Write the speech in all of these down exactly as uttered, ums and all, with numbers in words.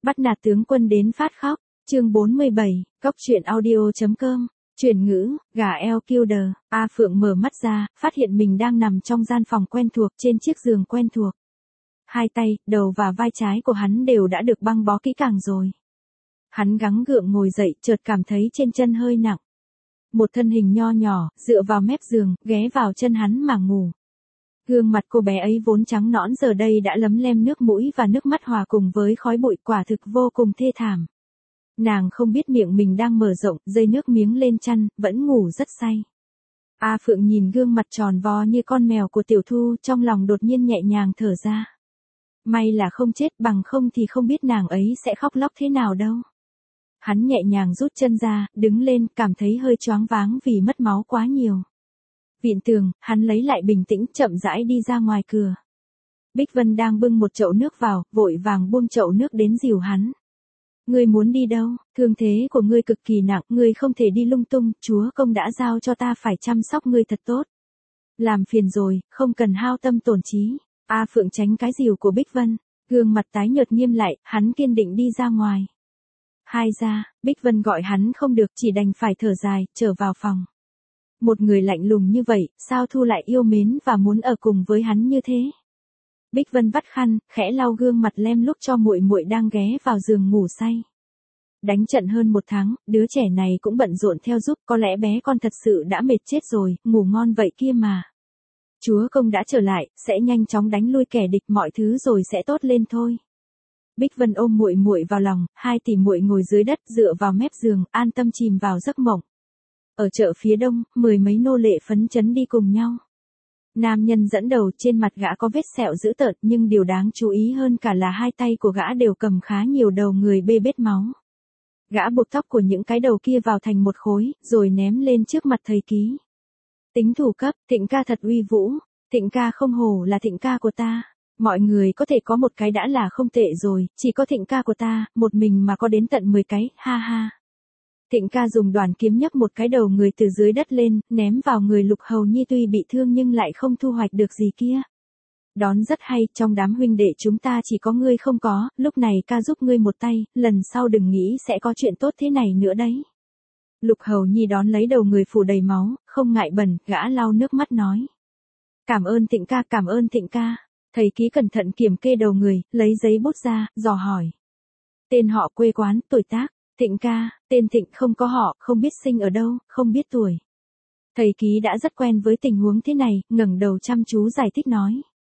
Bắt nạt tướng quân đến phát khóc, chương bốn mươi bảy, cốc truyện audio.com, chuyển ngữ, gà eo killer, A Phượng mở mắt ra, phát hiện mình đang nằm trong gian phòng quen thuộc trên chiếc giường quen thuộc. Hai tay, đầu và vai trái của hắn đều đã được băng bó kỹ càng rồi. Hắn gắng gượng ngồi dậy, chợt cảm thấy trên chân hơi nặng. Một thân hình nho nhỏ, dựa vào mép giường, ghé vào chân hắn mà ngủ. Gương mặt cô bé ấy vốn trắng nõn giờ đây đã lấm lem nước mũi và nước mắt hòa cùng với khói bụi, quả thực vô cùng thê thảm. Nàng không biết miệng mình đang mở rộng, dây nước miếng lên chăn, vẫn ngủ rất say. A Phượng nhìn gương mặt tròn vo như con mèo của Tiểu Thu, trong lòng đột nhiên nhẹ nhàng thở ra. May là không chết, bằng không thì không biết nàng ấy sẽ khóc lóc thế nào đâu. Hắn nhẹ nhàng rút chân ra, đứng lên, cảm thấy hơi choáng váng vì mất máu quá nhiều. Viện tường, hắn lấy lại bình tĩnh, chậm rãi đi ra ngoài cửa. Bích Vân đang bưng một chậu nước vào, vội vàng buông chậu nước đến dìu hắn. Ngươi muốn đi đâu? Thương thế của ngươi cực kỳ nặng, ngươi không thể đi lung tung, chúa công đã giao cho ta phải chăm sóc ngươi thật tốt. Làm phiền rồi, không cần hao tâm tổn trí. A Phượng tránh cái dìu của Bích Vân, gương mặt tái nhợt nghiêm lại, hắn kiên định đi ra ngoài. Hai ra, Bích Vân gọi hắn không được, chỉ đành phải thở dài, trở vào phòng. Một người lạnh lùng như vậy, sao Thu lại yêu mến và muốn ở cùng với hắn như thế? Bích Vân vắt khăn, khẽ lau gương mặt lem lúc cho muội muội đang ghé vào giường ngủ say. Đánh trận hơn một tháng, đứa trẻ này cũng bận rộn theo giúp, có lẽ bé con thật sự đã mệt chết rồi, ngủ ngon vậy kia mà. Chúa công đã trở lại, sẽ nhanh chóng đánh lui kẻ địch, mọi thứ rồi sẽ tốt lên thôi. Bích Vân ôm muội muội vào lòng, hai tỷ muội ngồi dưới đất dựa vào mép giường, an tâm chìm vào giấc mộng. Ở chợ phía đông, mười mấy nô lệ phấn chấn đi cùng nhau. Nam nhân dẫn đầu, trên mặt gã có vết sẹo dữ tợn, nhưng điều đáng chú ý hơn cả là hai tay của gã đều cầm khá nhiều đầu người bê bết máu. Gã buộc tóc của những cái đầu kia vào thành một khối, rồi ném lên trước mặt thầy ký. Tính thủ cấp, Thịnh ca thật uy vũ, Thịnh ca không hổ là Thịnh ca của ta. Mọi người có thể có một cái đã là không tệ rồi, chỉ có Thịnh ca của ta, một mình mà có đến tận mười cái, ha ha. Thịnh ca dùng đoàn kiếm nhấc một cái đầu người từ dưới đất lên, ném vào người Lục Hầu Nhi tuy bị thương nhưng lại không thu hoạch được gì kia. Đón rất hay, trong đám huynh đệ chúng ta chỉ có ngươi không có, lúc này ca giúp ngươi một tay, lần sau đừng nghĩ sẽ có chuyện tốt thế này nữa đấy. Lục Hầu Nhi đón lấy đầu người phủ đầy máu, không ngại bẩn, gã lau nước mắt nói. Cảm ơn Thịnh ca, cảm ơn Thịnh ca. Thầy ký cẩn thận kiểm kê đầu người, lấy giấy bút ra, dò hỏi. Tên họ, quê quán, tuổi tác. Thịnh ca, tên Thịnh không có họ, không biết sinh ở đâu, không biết tuổi. Thầy ký đã rất quen với tình huống thế này, ngẩng đầu chăm chú giải thích nói.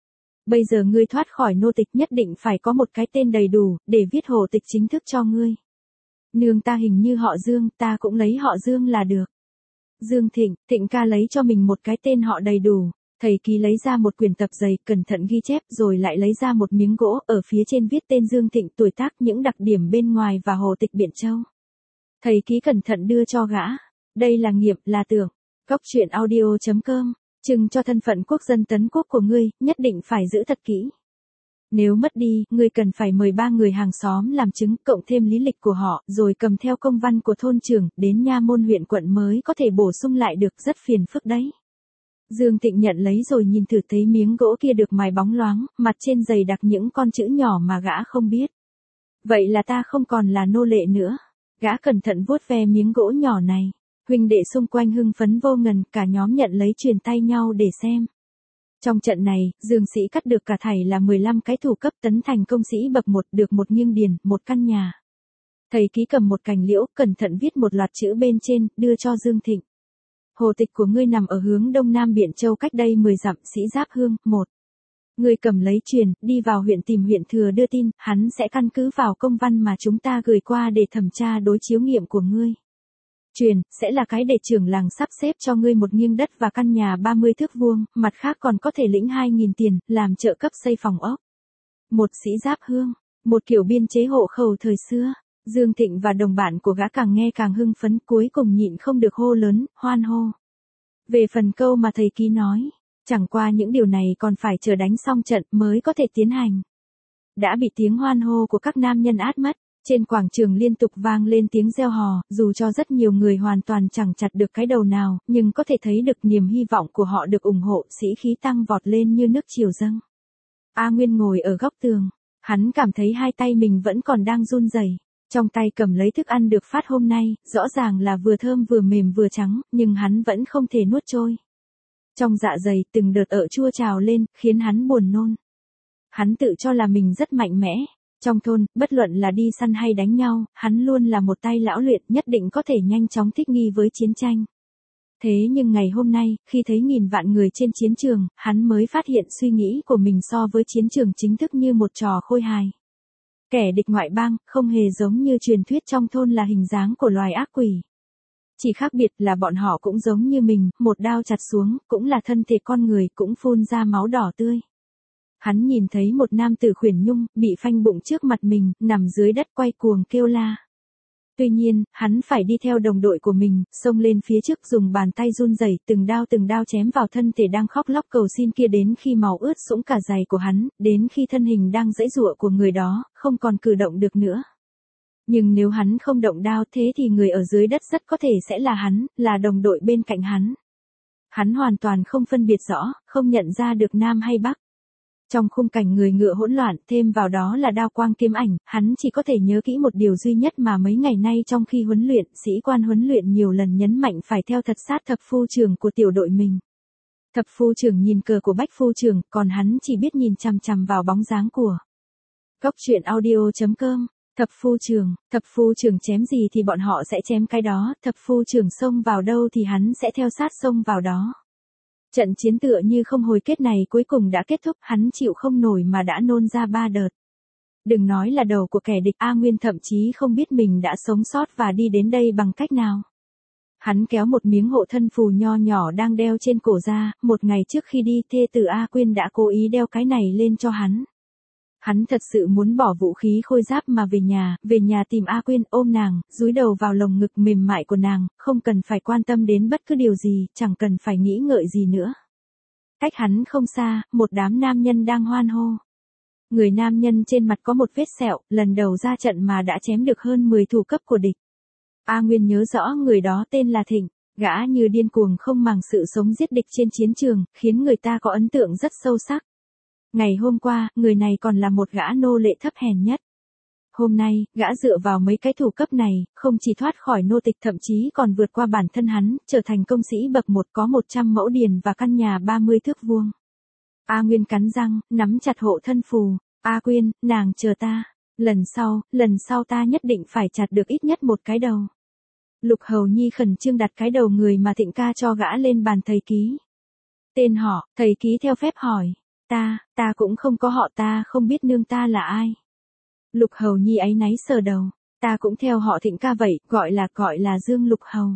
Bây giờ ngươi thoát khỏi nô tịch, nhất định phải có một cái tên đầy đủ, để viết hộ tịch chính thức cho ngươi. Nương ta hình như họ Dương, ta cũng lấy họ Dương là được. Dương Thịnh, Thịnh ca lấy cho mình một cái tên họ đầy đủ. Thầy ký lấy ra một quyển tập dày, cẩn thận ghi chép, rồi lại lấy ra một miếng gỗ, ở phía trên viết tên Dương Thịnh, tuổi tác, những đặc điểm bên ngoài và hộ tịch Biện Châu. Thầy ký cẩn thận đưa cho gã. Đây là nghiệp, là tưởng. Cốc truyện audio.com, chừng cho thân phận quốc dân tấn quốc của ngươi, nhất định phải giữ thật kỹ. Nếu mất đi, ngươi cần phải mời ba người hàng xóm làm chứng, cộng thêm lý lịch của họ, rồi cầm theo công văn của thôn trưởng, đến nha môn huyện quận mới có thể bổ sung lại được, rất phiền phức đấy. Dương Thịnh nhận lấy rồi nhìn thử thấy miếng gỗ kia được mài bóng loáng, mặt trên dày đặc những con chữ nhỏ mà gã không biết. Vậy là ta không còn là nô lệ nữa. Gã cẩn thận vuốt ve miếng gỗ nhỏ này. Huynh đệ xung quanh hưng phấn vô ngần, cả nhóm nhận lấy truyền tay nhau để xem. Trong trận này, Dương Sĩ cắt được cả thảy là mười lăm cái thủ cấp, tấn thành công sĩ bậc một, được một nghiêng điền, một căn nhà. Thầy ký cầm một cành liễu, cẩn thận viết một loạt chữ bên trên, đưa cho Dương Thịnh. Hồ tịch của ngươi nằm ở hướng đông nam Biện Châu, cách đây mười dặm, Sĩ Giáp Hương, một. Ngươi cầm lấy truyền, đi vào huyện tìm huyện thừa đưa tin, hắn sẽ căn cứ vào công văn mà chúng ta gửi qua để thẩm tra đối chiếu nghiệm của ngươi. Truyền, sẽ là cái để trưởng làng sắp xếp cho ngươi một nghiêng đất và căn nhà ba mươi thước vuông, mặt khác còn có thể lĩnh hai nghìn tiền, làm trợ cấp xây phòng ốc. Một Sĩ Giáp Hương, một kiểu biên chế hộ khẩu thời xưa. Dương Thịnh và đồng bạn của gã càng nghe càng hưng phấn, cuối cùng nhịn không được hô lớn, hoan hô. Về phần câu mà thầy ký nói, chẳng qua những điều này còn phải chờ đánh xong trận mới có thể tiến hành. Đã bị tiếng hoan hô của các nam nhân át mất, trên quảng trường liên tục vang lên tiếng reo hò, dù cho rất nhiều người hoàn toàn chẳng chặt được cái đầu nào, nhưng có thể thấy được niềm hy vọng của họ được ủng hộ, sĩ khí tăng vọt lên như nước triều dâng. A Nguyên ngồi ở góc tường. Hắn cảm thấy hai tay mình vẫn còn đang run rẩy. Trong tay cầm lấy thức ăn được phát hôm nay, rõ ràng là vừa thơm vừa mềm vừa trắng, nhưng hắn vẫn không thể nuốt trôi. Trong dạ dày từng đợt ợ chua trào lên, khiến hắn buồn nôn. Hắn tự cho là mình rất mạnh mẽ. Trong thôn, bất luận là đi săn hay đánh nhau, hắn luôn là một tay lão luyện, nhất định có thể nhanh chóng thích nghi với chiến tranh. Thế nhưng ngày hôm nay, khi thấy nghìn vạn người trên chiến trường, hắn mới phát hiện suy nghĩ của mình so với chiến trường chính thức như một trò khôi hài. Kẻ địch ngoại bang, không hề giống như truyền thuyết trong thôn là hình dáng của loài ác quỷ. Chỉ khác biệt là bọn họ cũng giống như mình, một đao chặt xuống, cũng là thân thể con người, cũng phun ra máu đỏ tươi. Hắn nhìn thấy một nam tử khuyển nhung, bị phanh bụng trước mặt mình, nằm dưới đất quay cuồng kêu la. Tuy nhiên, hắn phải đi theo đồng đội của mình, xông lên phía trước dùng bàn tay run rẩy, từng đao từng đao chém vào thân thể đang khóc lóc cầu xin kia đến khi máu ướt sũng cả giày của hắn, đến khi thân hình đang giãy giụa của người đó, không còn cử động được nữa. Nhưng nếu hắn không động đao thế thì người ở dưới đất rất có thể sẽ là hắn, là đồng đội bên cạnh hắn. Hắn hoàn toàn không phân biệt rõ, không nhận ra được nam hay bắc. Trong khung cảnh người ngựa hỗn loạn, thêm vào đó là đao quang kiếm ảnh, hắn chỉ có thể nhớ kỹ một điều duy nhất mà mấy ngày nay trong khi huấn luyện, sĩ quan huấn luyện nhiều lần nhấn mạnh phải theo thật sát thập phu trưởng của tiểu đội mình. Thập phu trưởng nhìn cờ của bách phu trưởng, còn hắn chỉ biết nhìn chằm chằm vào bóng dáng của. Góc truyện audio chấm com. Thập phu trưởng, thập phu trưởng chém gì thì bọn họ sẽ chém cái đó, thập phu trưởng xông vào đâu thì hắn sẽ theo sát xông vào đó. Trận chiến tựa như không hồi kết này cuối cùng đã kết thúc, hắn chịu không nổi mà đã nôn ra ba đợt. Đừng nói là đầu của kẻ địch, A Nguyên thậm chí không biết mình đã sống sót và đi đến đây bằng cách nào. Hắn kéo một miếng hộ thân phù nho nhỏ đang đeo trên cổ ra, một ngày trước khi đi thê tử A Quyên đã cố ý đeo cái này lên cho hắn. Hắn thật sự muốn bỏ vũ khí khôi giáp mà về nhà, về nhà tìm A Quyên, ôm nàng, dúi đầu vào lồng ngực mềm mại của nàng, không cần phải quan tâm đến bất cứ điều gì, chẳng cần phải nghĩ ngợi gì nữa. Cách hắn không xa, một đám nam nhân đang hoan hô. Người nam nhân trên mặt có một vết sẹo, lần đầu ra trận mà đã chém được hơn mười thủ cấp của địch. A Nguyên nhớ rõ người đó tên là Thịnh, gã như điên cuồng không màng sự sống giết địch trên chiến trường, khiến người ta có ấn tượng rất sâu sắc. Ngày hôm qua, người này còn là một gã nô lệ thấp hèn nhất. Hôm nay, gã dựa vào mấy cái thủ cấp này, không chỉ thoát khỏi nô tịch thậm chí còn vượt qua bản thân hắn, trở thành công sĩ bậc một có một trăm mẫu điền và căn nhà ba mươi thước vuông. A Nguyên cắn răng, nắm chặt hộ thân phù. A Quyên, nàng chờ ta. Lần sau, lần sau ta nhất định phải chặt được ít nhất một cái đầu. Lục Hầu Nhi khẩn trương đặt cái đầu người mà Thịnh ca cho gã lên bàn thầy ký. Tên họ, thầy ký theo phép hỏi. Ta, ta cũng không có họ, ta không biết nương ta là ai. Lục Hầu Nhi áy náy sờ đầu. Ta cũng theo họ Thịnh ca vậy, gọi là gọi là Dương Lục Hầu.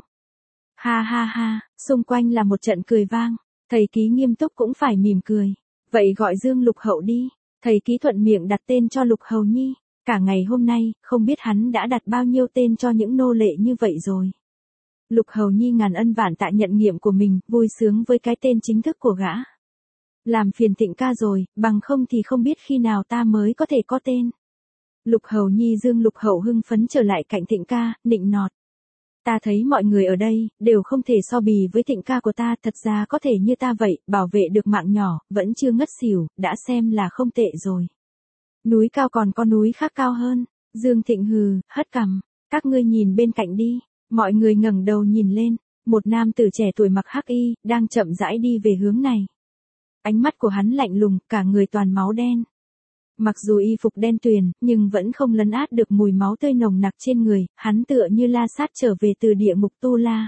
Ha ha ha, xung quanh là một trận cười vang. Thầy ký nghiêm túc cũng phải mỉm cười. Vậy gọi Dương Lục Hậu đi. Thầy ký thuận miệng đặt tên cho Lục Hầu Nhi. Cả ngày hôm nay, không biết hắn đã đặt bao nhiêu tên cho những nô lệ như vậy rồi. Lục Hầu Nhi ngàn ân vạn tạ nhận nghiệm của mình, vui sướng với cái tên chính thức của gã. Làm phiền Thịnh ca rồi, bằng không thì không biết khi nào ta mới có thể có tên. Lục Hầu Nhi Dương Lục Hậu hưng phấn trở lại cạnh Thịnh ca, nịnh nọt. Ta thấy mọi người ở đây, đều không thể so bì với Thịnh ca của ta, thật ra có thể như ta vậy, bảo vệ được mạng nhỏ, vẫn chưa ngất xỉu, đã xem là không tệ rồi. Núi cao còn có núi khác cao hơn. Dương Thịnh hừ, hất cằm. Các ngươi nhìn bên cạnh đi. Mọi người ngẩng đầu nhìn lên. Một nam tử trẻ tuổi mặc hắc y, đang chậm rãi đi về hướng này. Ánh mắt của hắn lạnh lùng, cả người toàn máu đen. Mặc dù y phục đen tuyền, nhưng vẫn không lấn át được mùi máu tươi nồng nặc trên người, hắn tựa như La Sát trở về từ địa ngục Tu La.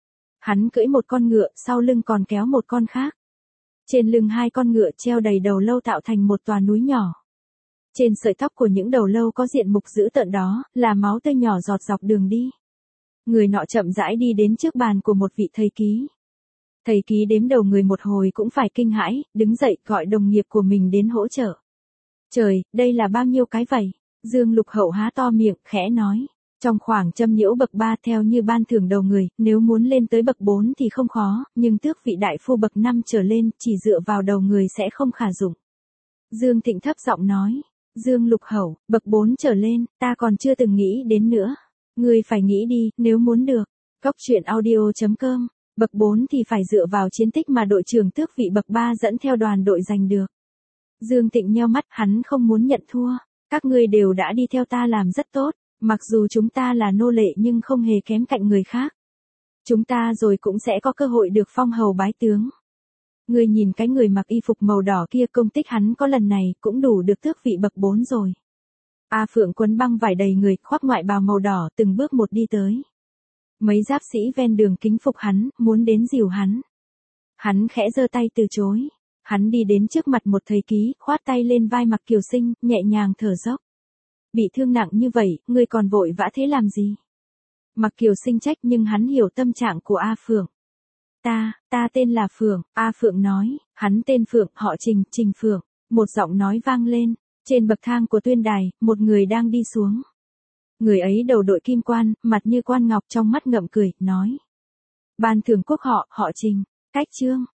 Hắn cưỡi một con ngựa, sau lưng còn kéo một con khác. Trên lưng hai con ngựa treo đầy đầu lâu tạo thành một tòa núi nhỏ. Trên sợi tóc của những đầu lâu có diện mục dữ tợn đó, là máu tươi nhỏ giọt dọc đường đi. Người nọ chậm rãi đi đến trước bàn của một vị thầy ký. Thầy ký đếm đầu người một hồi cũng phải kinh hãi, đứng dậy gọi đồng nghiệp của mình đến hỗ trợ. Trời, đây là bao nhiêu cái vậy? Dương Lục Hậu há to miệng, khẽ nói. Trong khoảng châm nhiễu bậc ba theo như ban thưởng đầu người, nếu muốn lên tới bậc bốn thì không khó, nhưng tước vị đại phu bậc năm trở lên, chỉ dựa vào đầu người sẽ không khả dụng. Dương Thịnh thấp giọng nói. Dương Lục Hậu, bậc bốn trở lên, ta còn chưa từng nghĩ đến nữa. Ngươi phải nghĩ đi, nếu muốn được. Góc truyện audio chấm com. Bậc bốn thì phải dựa vào chiến tích mà đội trưởng tước vị bậc ba dẫn theo đoàn đội giành được. Dương Thịnh nheo mắt, hắn không muốn nhận thua. Các ngươi đều đã đi theo ta làm rất tốt, mặc dù chúng ta là nô lệ nhưng không hề kém cạnh người khác. Chúng ta rồi cũng sẽ có cơ hội được phong hầu bái tướng. Ngươi nhìn cái người mặc y phục màu đỏ kia, công tích hắn có lần này cũng đủ được tước vị bậc bốn rồi. A Phượng quấn băng vải đầy người, khoác ngoại bào màu đỏ, từng bước một đi tới. Mấy giáp sĩ ven đường kính phục hắn, muốn đến dìu hắn. Hắn khẽ giơ tay từ chối. Hắn đi đến trước mặt một thầy ký, khoát tay lên vai Mặc Kiều Sinh, nhẹ nhàng thở dốc. Bị thương nặng như vậy, ngươi còn vội vã thế làm gì? Mặc Kiều Sinh trách, nhưng hắn hiểu tâm trạng của A Phượng. Ta, ta tên là Phượng, A Phượng nói, hắn tên Phượng, họ Trình, Trình Phượng. Một giọng nói vang lên, trên bậc thang của tuyên đài, một người đang đi xuống. Người ấy đầu đội kim quan, mặt như quan ngọc, trong mắt ngậm cười, nói. Ban thưởng quốc họ, họ Trình, cách chương.